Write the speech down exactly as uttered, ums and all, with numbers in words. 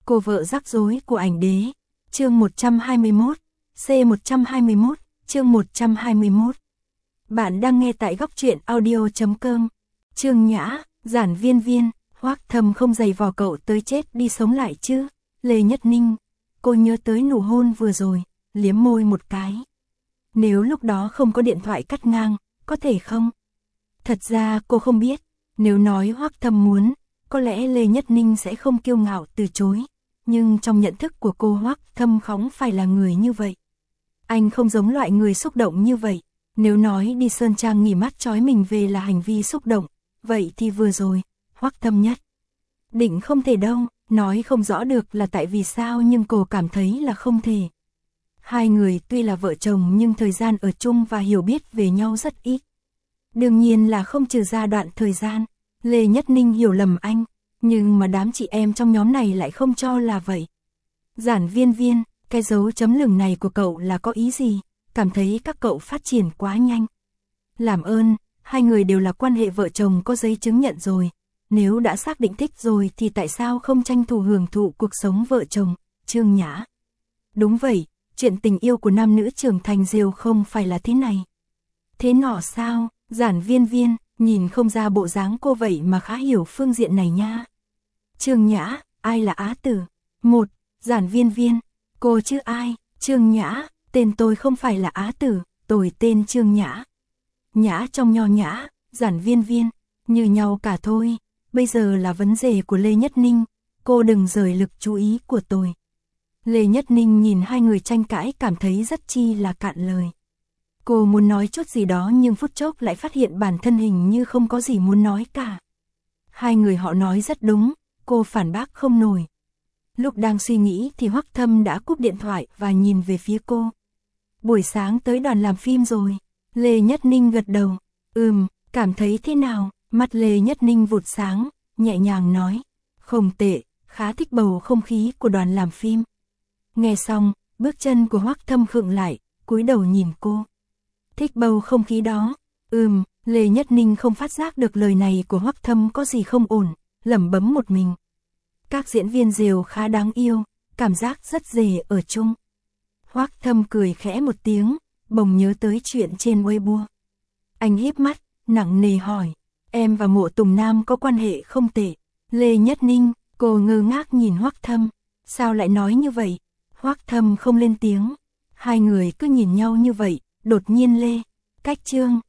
Cô vợ rắc rối của ảnh đế. Chương một trăm hai mươi mốt, C một trăm hai mươi mốt, chương một trăm hai mươi mốt. Bạn đang nghe tại góc truyện audio chấm com. Trương Nhã, Giản Viên Viên, Hoắc Thâm không giày vò cậu tới chết đi sống lại chứ. Lê Nhất Ninh, cô nhớ tới nụ hôn vừa rồi, liếm môi một cái. Nếu lúc đó không có điện thoại cắt ngang, có thể không? Thật ra cô không biết, nếu nói Hoắc Thâm muốn, có lẽ Lê Nhất Ninh sẽ không kiêu ngạo từ chối. Nhưng trong nhận thức của cô, Hoắc Thâm không phải là người như vậy. Anh không giống loại người xúc động như vậy. Nếu nói đi Sơn Trang nghỉ mát trói mình về là hành vi xúc động, vậy thì vừa rồi, Hoắc Thâm nhất định không thể đâu. Nói không rõ được là tại vì sao, nhưng cô cảm thấy là không thể. Hai người tuy là vợ chồng nhưng thời gian ở chung và hiểu biết về nhau rất ít. Đương nhiên là không trừ ra đoạn thời gian Lê Nhất Ninh hiểu lầm anh, nhưng mà đám chị em trong nhóm này lại không cho là vậy. Giản Viên Viên, cái dấu chấm lửng này của cậu là có ý gì? Cảm thấy các cậu phát triển quá nhanh. Làm ơn, hai người đều là quan hệ vợ chồng có giấy chứng nhận rồi. Nếu đã xác định thích rồi thì tại sao không tranh thủ hưởng thụ cuộc sống vợ chồng? Trương Nhã. Đúng vậy, chuyện tình yêu của nam nữ trưởng thành rìu không phải là thế này. Thế nọ sao? Giản Viên Viên, nhìn không ra bộ dáng cô vậy mà khá hiểu phương diện này nha. Trương Nhã, ai là Á Tử? Một, Giản Viên Viên, cô chứ ai? Trương Nhã, tên tôi không phải là Á Tử, tôi tên Trương Nhã. Nhã trong nho nhã, Giản Viên Viên, như nhau cả thôi. Bây giờ là vấn đề của Lê Nhất Ninh, cô đừng rời lực chú ý của tôi. Lê Nhất Ninh nhìn hai người tranh cãi cảm thấy rất chi là cạn lời. Cô muốn nói chút gì đó nhưng phút chốc lại phát hiện bản thân hình như không có gì muốn nói cả. Hai người họ nói rất đúng, cô phản bác không nổi. Lúc đang suy nghĩ thì Hoắc Thâm đã cúp điện thoại và nhìn về phía cô. Buổi sáng tới đoàn làm phim rồi. Lê Nhất Ninh gật đầu. Ừm, cảm thấy thế nào? Mắt Lê Nhất Ninh vụt sáng, nhẹ nhàng nói. Không tệ, khá thích bầu không khí của đoàn làm phim. Nghe xong, bước chân của Hoắc Thâm khựng lại, cúi đầu nhìn cô. Thích bầu không khí đó. Ừm, Lê Nhất Ninh không phát giác được lời này của Hoắc Thâm có gì không ổn, lẩm bẩm một mình. Các diễn viên rìu khá đáng yêu, cảm giác rất dễ ở chung. Hoắc Thâm cười khẽ một tiếng, bỗng nhớ tới chuyện trên Weibo. Anh híp mắt, nặng nề hỏi, em và Mộ Tùng Nam có quan hệ không tệ? Lê Nhất Ninh, cô ngơ ngác nhìn Hoắc Thâm, sao lại nói như vậy? Hoắc Thâm không lên tiếng, hai người cứ nhìn nhau như vậy, đột nhiên Lê Cách Trương